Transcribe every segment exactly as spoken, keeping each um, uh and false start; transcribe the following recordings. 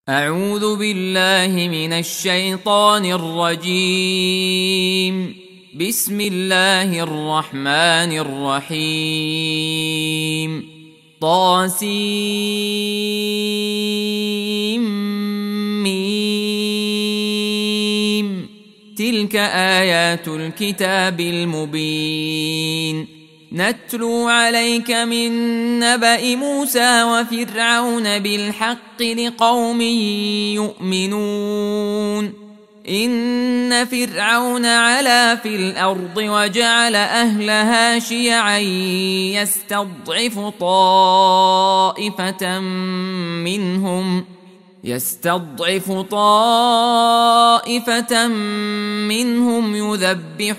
أعوذ بالله من الشيطان الرجيم. بسم الله الرحمن الرحيم. طاسيم ميم. تلك آيات الكتاب المبين. نتلو عليك من نبأ موسى وفرعون بالحق لقوم يؤمنون. إن فرعون علا في الأرض وجعل أهلها شيعا يستضعف طائفة منهم يستضعف طائفة منهم يذبح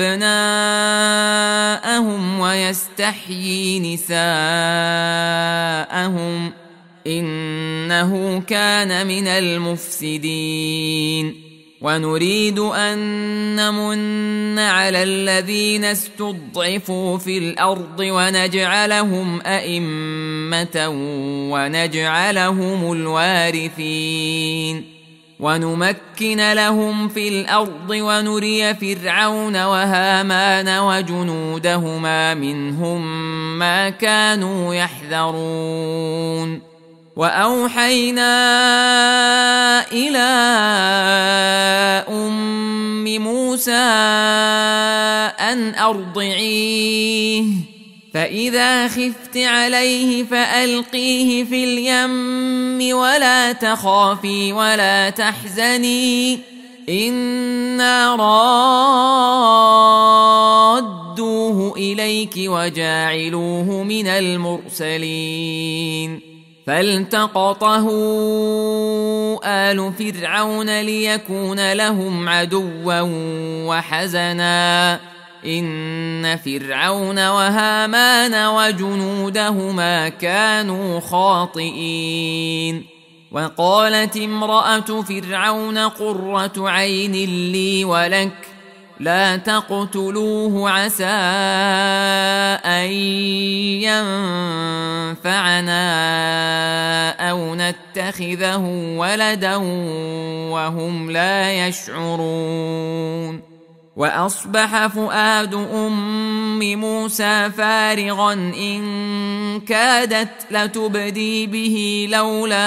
أبناءهم ويستحيي نساءهم إنه كان من المفسدين. ونريد أن نمن على الذين استضعفوا في الأرض ونجعلهم أئمة ونجعلهم الوارثين ونمكن لهم في الأرض ونري فرعون وهامان وجنودهما منهم ما كانوا يحذرون. وأوحينا إلى أم موسى أن أرضعيه فإذا خفت عليه فألقيه في اليم ولا تخافي ولا تحزني إنا رادوه إليك وجاعلوه من المرسلين. فالتقطه آل فرعون ليكون لهم عدوا وحزنا إن فرعون وهامان وجنودهما كانوا خاطئين. وقالت امرأة فرعون قرة عين لي ولك لا تقتلوه عسى أن ينفعنا أو نتخذه ولدا وهم لا يشعرون. وأصبح فؤاد أم موسى فارغا إن كادت لتبدي به لولا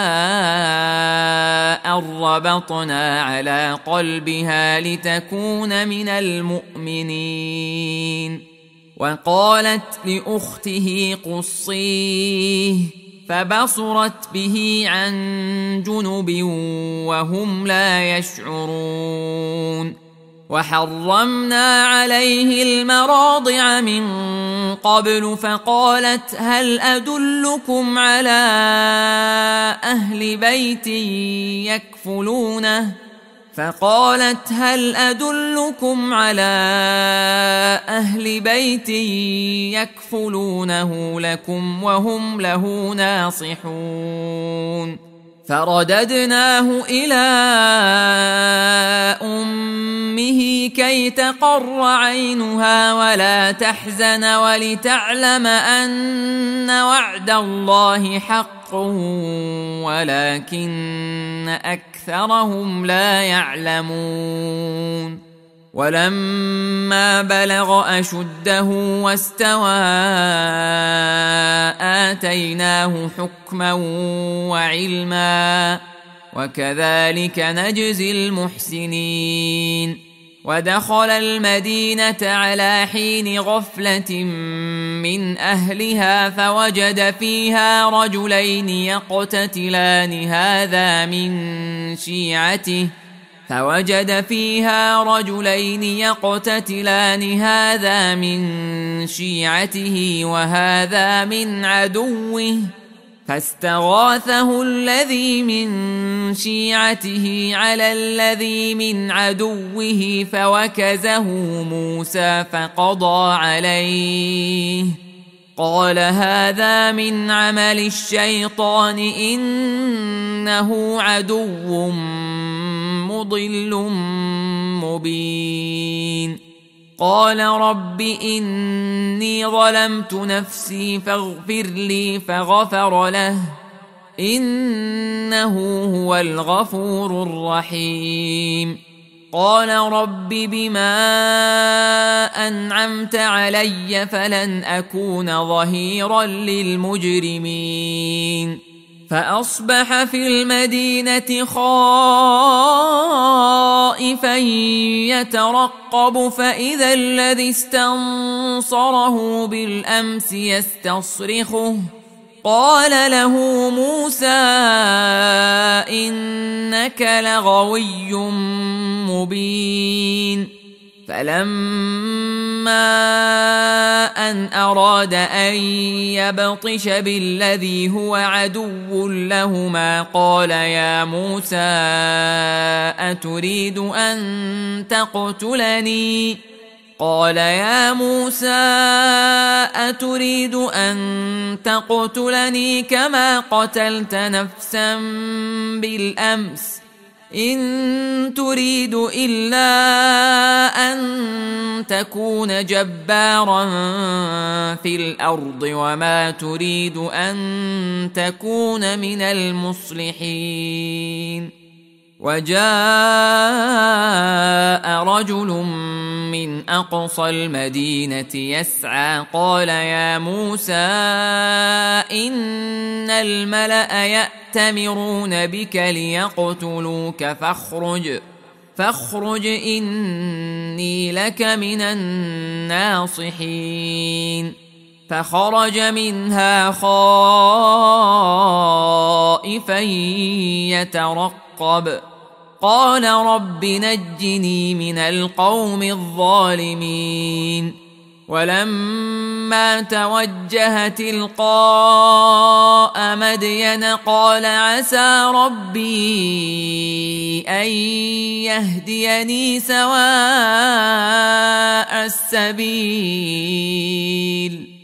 أن ربطنا على قلبها لتكون من المؤمنين. وقالت لأخته قصيه فبصرت به عن جنب وهم لا يشعرون. وحرمنا عليه المراضع من قبل فقالت هل أدلكم على أهل بيت يكفلونه فقالت هل أدلكم على أهل بيت يكفلونه لكم وهم له ناصحون. فرددناه إلى أمه كي تقر عينها ولا تحزن ولتعلم أن وعد الله حق ولكن أكثرهم لا يعلمون. ولما بلغ أشده واستوى آتيناه حكما وعلما وكذلك نجزي المحسنين. ودخل المدينة على حين غفلة من أهلها فوجد فيها رجلين يقتتلان هذا من شيعته فوجد فيها رجلين يقتتلان هذا من شيعته وهذا من عدوه فاستغاثه الذي من شيعته على الذي من عدوه فوكزه موسى فقضى عليه قال هذا من عمل الشيطان إنه عدو مضل مبين. قال رب إني ظلمت نفسي فاغفر لي فغفر له إنه هو الغفور الرحيم. قال رب بما أنعمت علي فلن أكون ظهيرا للمجرمين. فأصبح في المدينة خائفا يترقب فإذا الذي استنصره بالأمس يستصرخه. قال له موسى إنك لغوي مبين. فلما أن أراد أن يبطش بالذي هو عدو لهما قال يا موسى أتريد أن تقتلني قال يا موسى أتريد أن تقتلني كما قتلت نفسا بالأمس إن تريد إلا أن تكون جبارا في الأرض وما تريد أن تكون من المصلحين. وجاء رجل من أقصى المدينة يسعى قال يا موسى إن الملأ يأتمرون بك ليقتلوك فاخرج فاخرج إني لك من الناصحين. فخرج منها خائفا يترقب قال رب نجني من القوم الظالمين. ولما توجه تلقاء مدين قال عسى ربي أن يهديني سواء السبيل.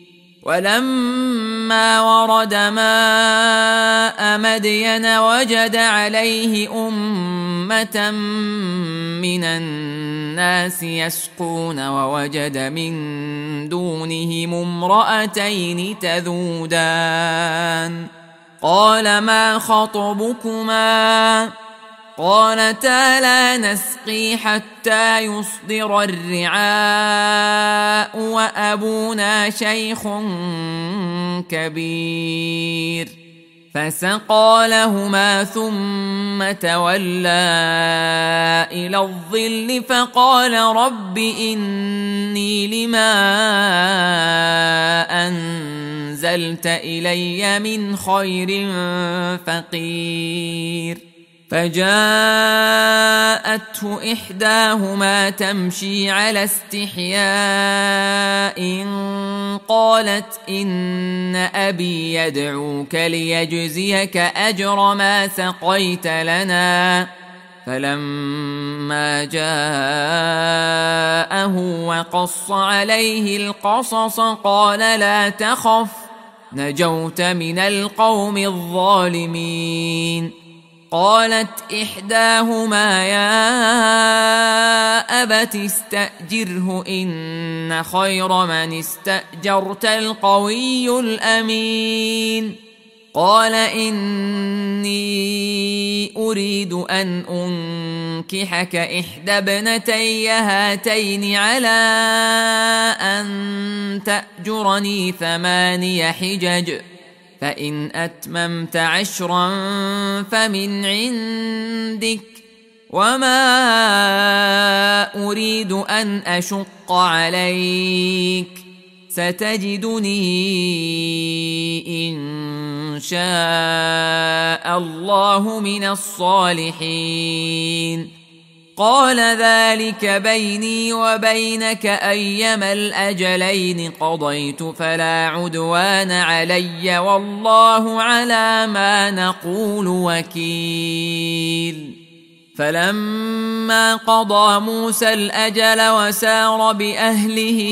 ولما ورد ماء مدين وجد عليه أمة من الناس يسقون ووجد من دونهم امرأتين تذودان قال ما خطبكما قالتا لا نسقي حتى يصدر الرعاء وأبونا شيخ كبير. فسقى لهما ثم تولى إلى الظل فقال رب إني لما أنزلت إلي من خير فقير. فجاءته إحداهما تمشي على استحياء قالت إن أبي يدعوك ليجزيك أجر ما سقيت لنا. فلما جاءه وقص عليه القصص قال لا تخف نجوت من القوم الظالمين. قالت إحداهما يا أبت استأجره إن خير من استأجرت القوي الأمين. قال إني أريد أن أنكحك إحدى ابنتي هاتين على أن تأجرني ثماني حجج فإن أتممت عشرا فمن عندك وما أريد أن أشق عليك ستجدني إن شاء الله من الصالحين. قال ذلك بيني وبينك أيما الأجلين قضيت فلا عدوان علي والله على ما نقول وكيل. فلما قضى موسى الأجل وسار بأهله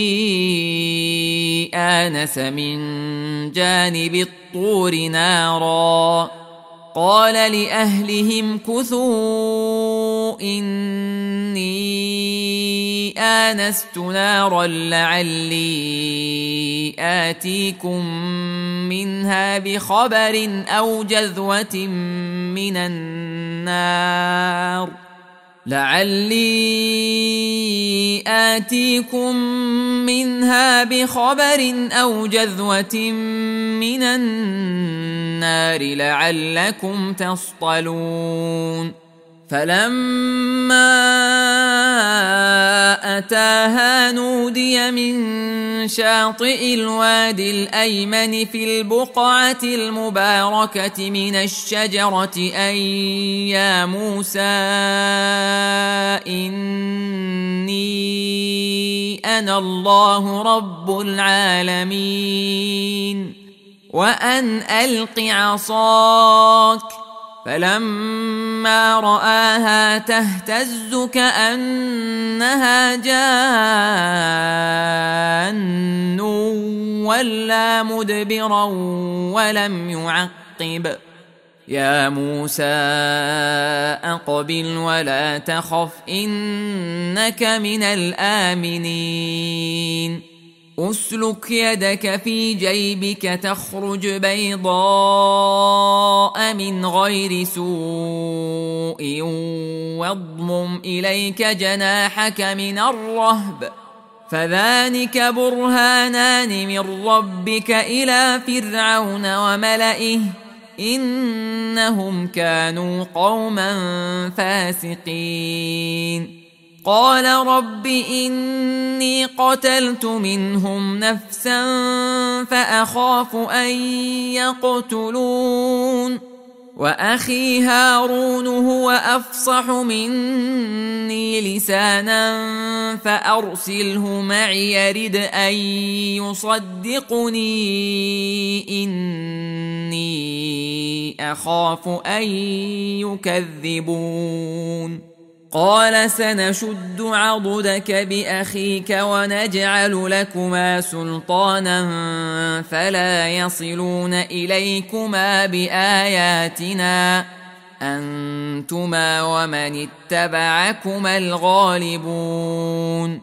آنس من جانب الطور نارا قال لأهلهم كثوا إني آنست نارا لعلي آتيكم منها بخبر أو جذوة من النار لعلي آتيكم منها بخبر أو جذوة من النار لعلكم تصطلون فلما أتاها نودي من شاطئ الوادي الأيمن في البقعة المباركة من الشجرة أن يا موسى إني أنا الله رب العالمين وأن ألق عصاك فلما رآها تهتز كأنها جان ولا مدبرا ولم يعقب يا موسى أقبل ولا تخف إنك من الآمنين أسلك يدك في جيبك تخرج بيضاء من غير سوء واضمم إليك جناحك من الرهب فذلك برهانان من ربك إلى فرعون وملئه إنهم كانوا قوما فاسقين قال رب إني قتلت منهم نفسا فأخاف أن يقتلون وأخي هارون هو أفصح مني لسانا فأرسله معي يرد أن يصدقني إني أخاف أن يكذبون قال سنشد عضدك بأخيك ونجعل لكما سلطانا فلا يصلون إليكما بآياتنا أنتما ومن اتبعكما الغالبون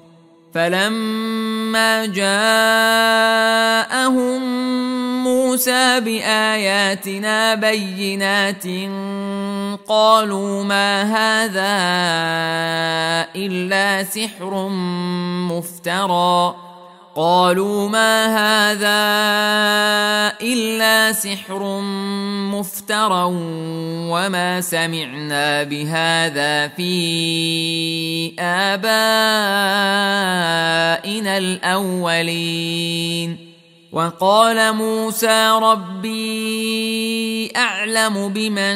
فلما جاءهم موسى بآياتنا بينات قالوا ما هذا إلا سحر مفترى قالوا ما هذا إلا سحر مفترى وما سمعنا بهذا في آبائنا الأولين وقال موسى ربي أعلم بمن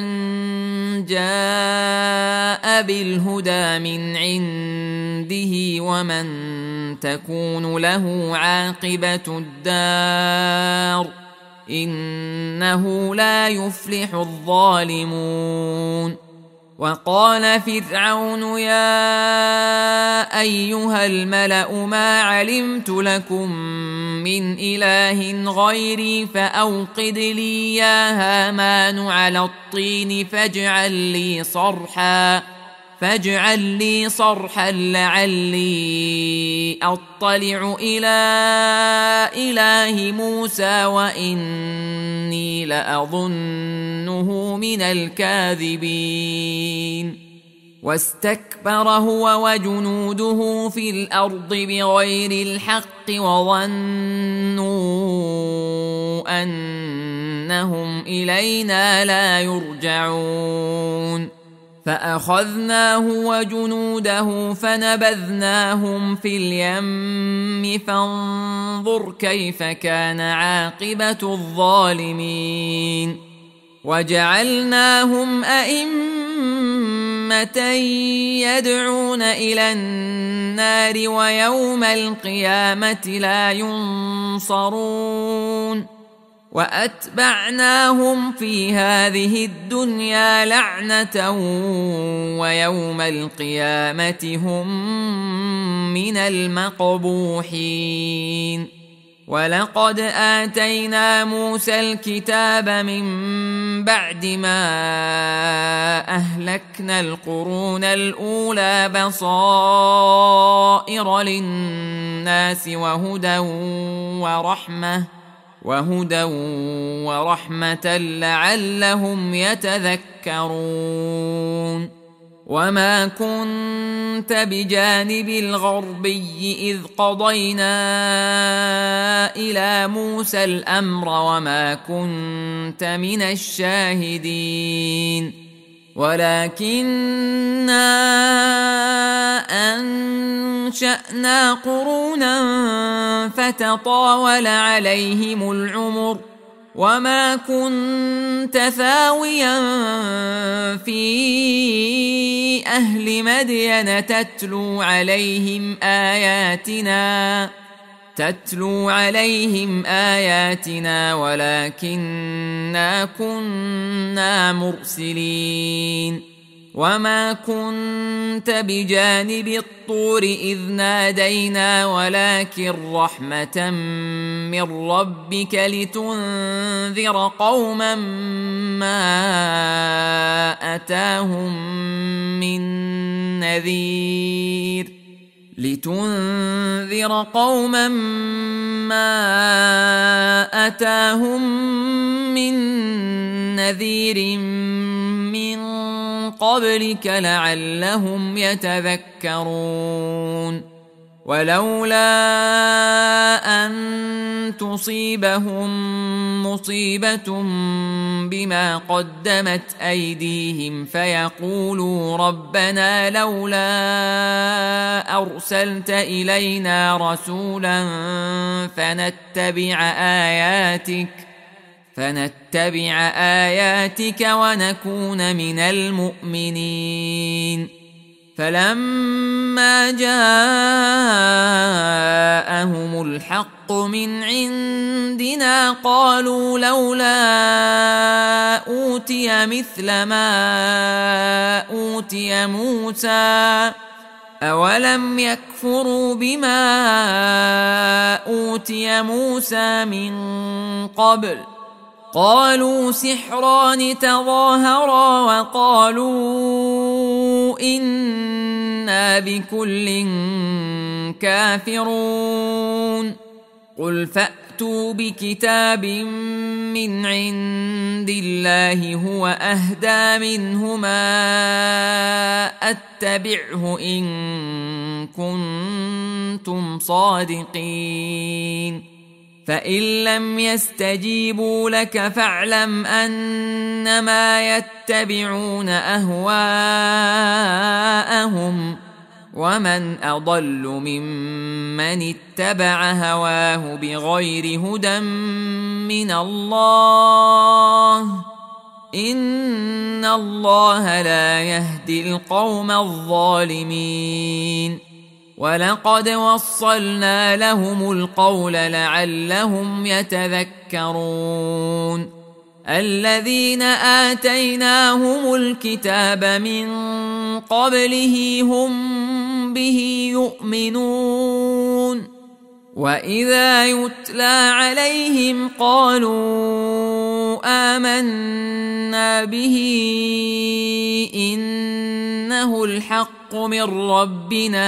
جاء بالهدى من عنده ومن تكون له عاقبة الدار إنه لا يفلح الظالمون وقال فرعون يا أيها الملأ ما علمت لكم من إله غيري فأوقد لي يا هامان على الطين فاجعل لي صرحا فاجعل لي صرحا لعلي أطلع إلى إله موسى وإني لأظنه من الكاذبين واستكبر هو وجنوده في الأرض بغير الحق وظنوا أنهم إلينا لا يرجعون فأخذناه وجنوده فنبذناهم في اليم فانظر كيف كان عاقبة الظالمين وجعلناهم أئمة يدعون إلى النار ويوم القيامة لا ينصرون وأتبعناهم في هذه الدنيا لعنة ويوم القيامة هم من المقبوحين ولقد آتينا موسى الكتاب من بعد ما أهلكنا أهلكنا القرون الأولى بصائر للناس وهدى ورحمة وهدى ورحمة لعلهم يتذكرون. وما كنت بجانب الغربي إذ قضينا إلى موسى الأمر وما كنت من الشاهدين ولكننا أنشأنا قرونا فتطاول عليهم العمر وما كنت ثاويا في أهل مدين تتلو عليهم آياتنا تتلو عليهم آياتنا ولكننا كنا مرسلين. وما كنت بجانب الطور إذ نادينا ولكن رحمة من ربك لتنذر قوما ما أتاهم من نذير لتنذر قوما ما أتاهم من نذير من قبلك لعلهم يتذكرون. ولولا أن تصيبهم مصيبة بما قدمت أيديهم فيقولوا ربنا لولا أرسلت إلينا رسولا فنتبع آياتك فنتبع آياتك ونكون من المؤمنين. فلما جاءهم الحق من عندنا قالوا لولا أوتي مثل ما أوتي موسى أولم يكفروا بما أوتي موسى من قبل قالوا سحران تظاهرا وقالوا إنا بكل كافرون. قل فأتوا بكتاب من عند الله هو أهدى منهما أتبعه إن كنتم صادقين. فإن لم يستجيبوا لك فاعلم أنما يتبعون أهواءهم ومن أضل ممن اتبع هواه بغير هدى من الله إن الله لا يهدي القوم الظالمين. ولقد وصلنا لهم القول لعلهم يتذكرون. الذين آتيناهم الكتاب من قبله هم به يؤمنون وإذا يتلى عليهم قالوا آمنا به إنه الحق من ربنا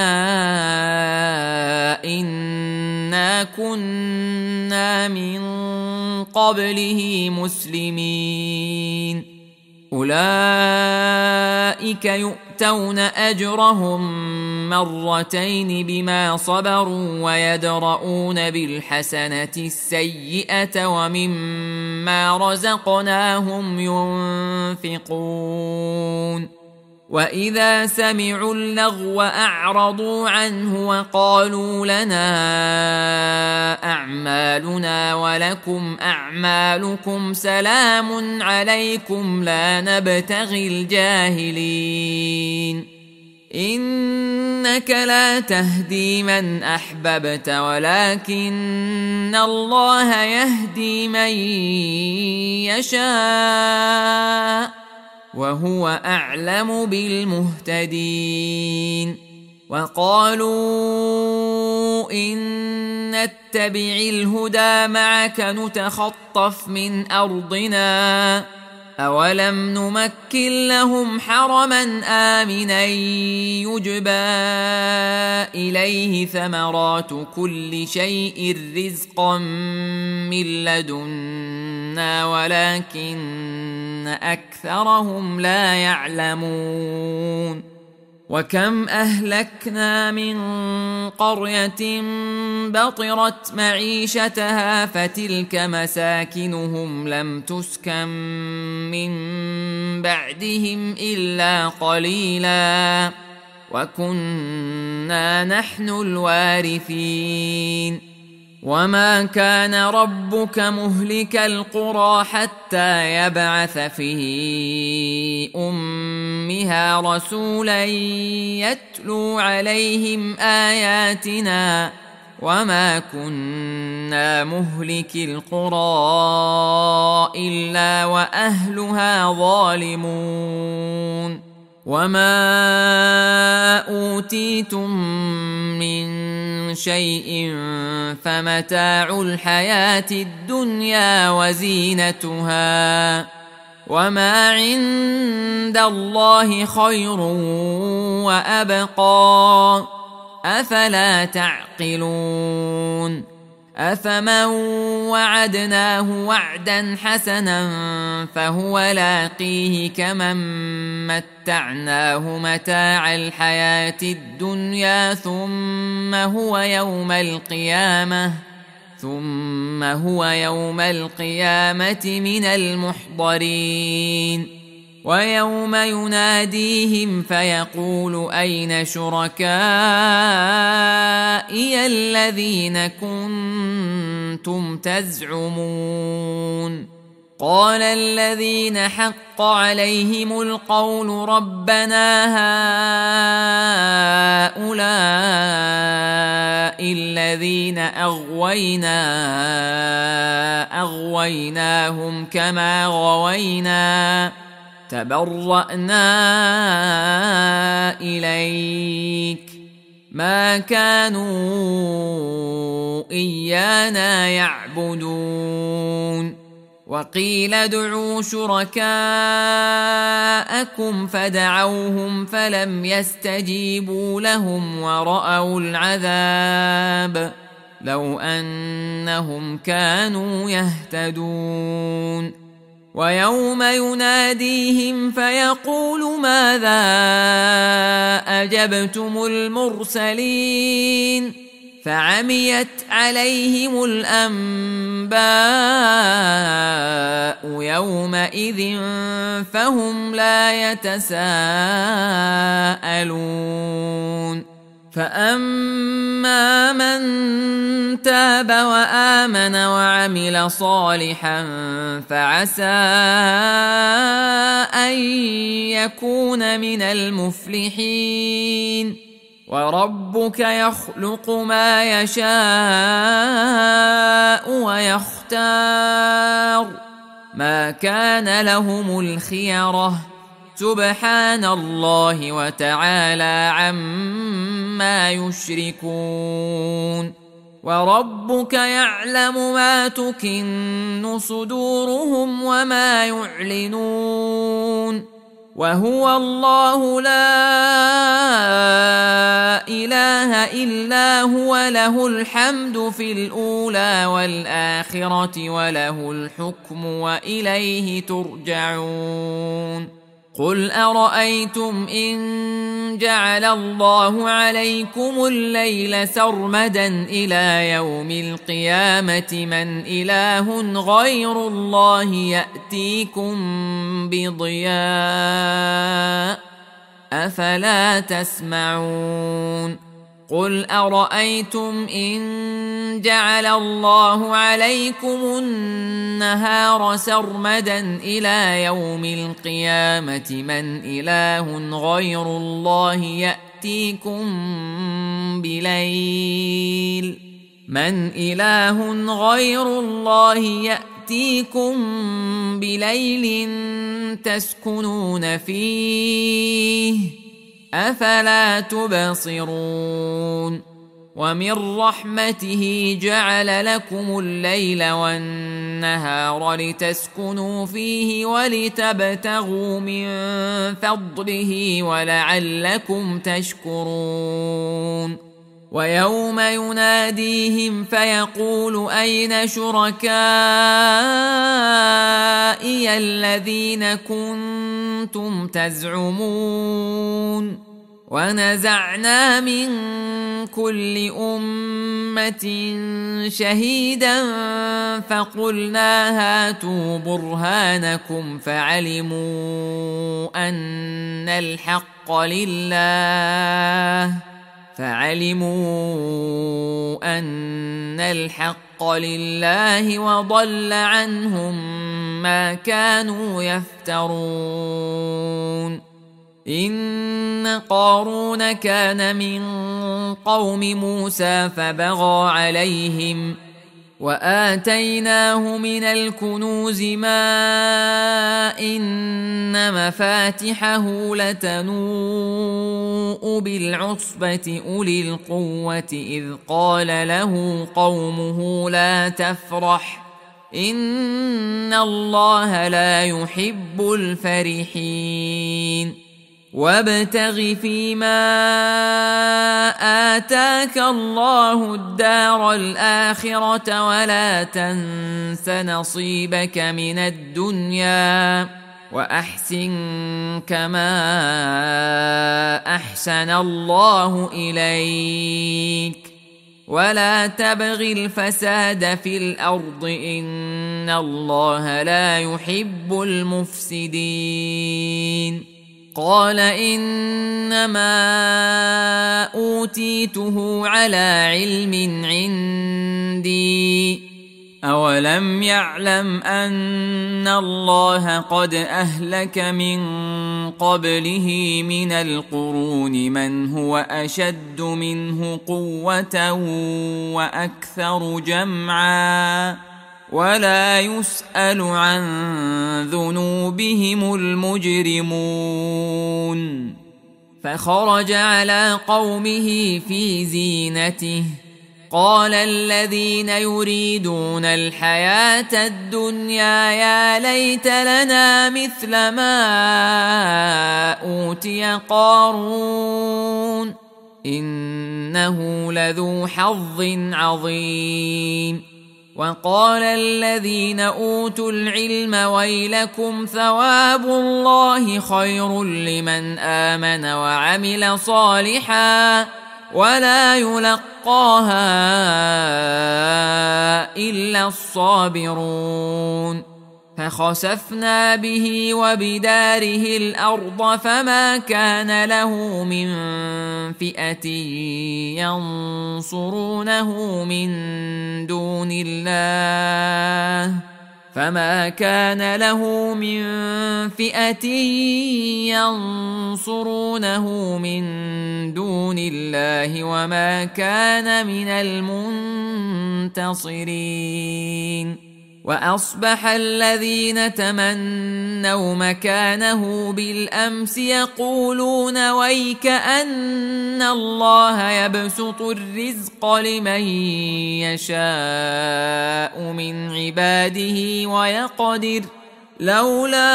إنا كنا من قبله مسلمين. أولئك يؤتون أجرهم مرتين بما صبروا ويدرؤون بالحسنة السيئة ومما رزقناهم ينفقون. وإذا سمعوا اللغو أعرضوا عنه وقالوا لنا أعمالنا ولكم أعمالكم سلام عليكم لا نبتغي الجاهلين. إنك لا تهدي من أحببت ولكن الله يهدي من يشاء وهو أعلم بالمهتدين. وقالوا إن نتبع الهدى معك نتخطف من أرضنا أولم نمكن لهم حرما آمنا يجبى إليه ثمرات كل شيء رزقا من لدنا ولكن أكثرهم لا يعلمون وكم أهلكنا من قرية بطرت معيشتها فتلك مساكنهم لم تسكن من بعدهم إلا قليلا وكنا نحن الوارثين وما كان ربك مهلك القرى حتى يبعث في أمها رسولا يتلو عليهم آياتنا وما كنا مهلك القرى إلا وأهلها ظالمون وما أوتيتم من شيء فمتاع الحياة الدنيا وزينتها وما عند الله خير وأبقى أفلا تعقلون أفمن وعدناه وعدا حسنا فهو لاقيه كمن متعناه متاع الحياة الدنيا ثم هو يوم القيامة ثم هو يوم القيامة من المحضرين ويوم يناديهم فيقول أين شركائي الذين كنتم تزعمون قال الذين حق عليهم القول ربنا هؤلاء الذين أغوينا أغويناهم كما غوينا تبرأنا إليك ما كانوا إيانا يعبدون وقيل ادعوا شركاءكم فدعوهم فلم يستجيبوا لهم ورأوا العذاب لو أنهم كانوا يهتدون ويوم يناديهم فيقول ماذا أجبتم المرسلين فعميت عليهم الأنباء يومئذ فهم لا يتساءلون فأما من تاب وآمن وعمل صالحا فعسى أن يكون من المفلحين وربك يخلق ما يشاء ويختار ما كان لهم الخيرة سبحان الله وتعالى عما يشركون وربك يعلم ما تكن صدورهم وما يعلنون وهو الله لا إله إلا هو له الحمد في الأولى والآخرة وله الحكم وإليه ترجعون قل أرأيتم إن جعل الله عليكم الليل سرمدا إلى يوم القيامة من إله غير الله يأتيكم بضياء أفلا تسمعون قل أرأيتم إن جعل الله عليكم النهار سرمدا إلى يوم القيامة من إله غير الله يأتيكم بليل من إله غير الله يأتيكم بليل تسكنون فيه أفلا تبصرون ومن رحمته جعل لكم الليل والنهار لتسكنوا فيه ولتبتغوا من فضله ولعلكم تشكرون. ويوم يناديهم فيقول أين شركائي الذين كنتم تزعمون ونزعنا من كل أمة شهيدا فقلنا هاتوا برهانكم فعلموا أن الحق لله فعلموا أن الحق لله وضل عنهم ما كانوا يفترون. إن قارون كان من قوم موسى فبغى عليهم وآتيناه من الكنوز ما إن مفاتحه لتنوء بالعصبة أولي القوة إذ قال له قومه لا تفرح إن الله لا يحب الفرحين. وابتغ فيما آتاك الله الدار الآخرة ولا تنس نصيبك من الدنيا وأحسن كما أحسن الله إليك ولا تبغ الفساد في الأرض إن الله لا يحب المفسدين. قال إنما أوتيته على علم عندي أولم يعلم أن الله قد أهلك من قبله من القرون من هو أشد منه قوة وأكثر جمعا ولا يسأل عن ذنوبهم المجرمون. فخرج على قومه في زينته قال الذين يريدون الحياة الدنيا يا ليت لنا مثل ما أوتي قارون إنه لذو حظ عظيم. وقال الذين أوتوا العلم ويلكم ثواب الله خير لمن آمن وعمل صالحا ولا يلقاها إلا الصابرون. فخسفنا به وبداره الأرض فما كان له من فئة ينصرونه من دون الله فما كان له من فئة ينصرونه من دون الله وما كان من المنتصرين. وأصبح الذين تمنوا مكانه بالأمس يقولون ويك أن الله يبسط الرزق لمن يشاء من عباده ويقدر لولا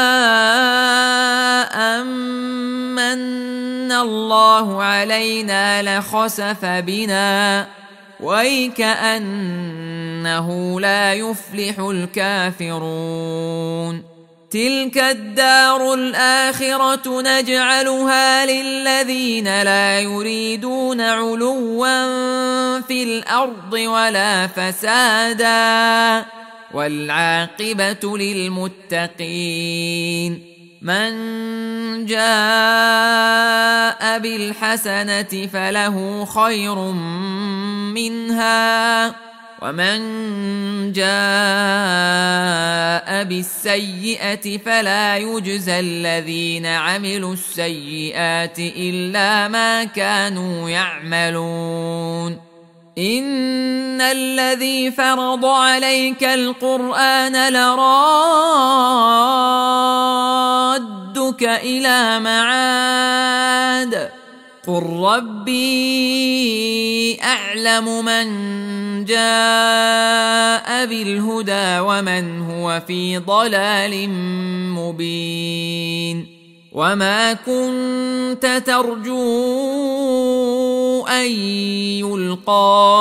أمن الله علينا لخسف بنا ويكأنه لا يفلح الكافرون. تلك الدار الآخرة نجعلها للذين لا يريدون علوا في الأرض ولا فسادا والعاقبة للمتقين. من جاء بالحسنة فله خير منها ومن جاء بالسيئة فلا يجزى الذين عملوا السيئات إلا ما كانوا يعملون. إن الذي فرض عليك القرآن لرادك إلى معاد قل ربي أعلم من جاء بالهدى ومن هو في ضلال مبين وما كنت ترجو أن يلقى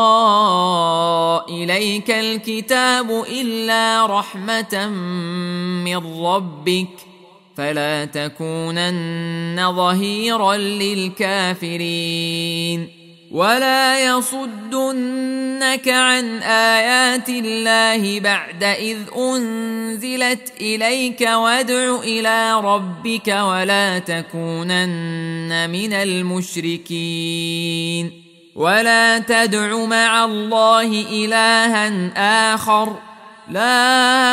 إليك الكتاب إلا رحمة من ربك فلا تكونن ظهيرا للكافرين ولا يصدنك عن آيات الله بعد إذ أنزلت إليك وادع إلى ربك ولا تكونن من المشركين ولا تدع مع الله إلها آخر لا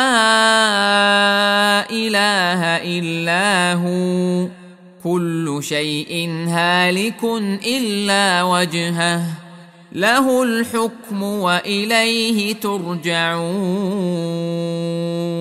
إله إلا هو كل شيء هالك إلا وجهه له الحكم وإليه ترجعون.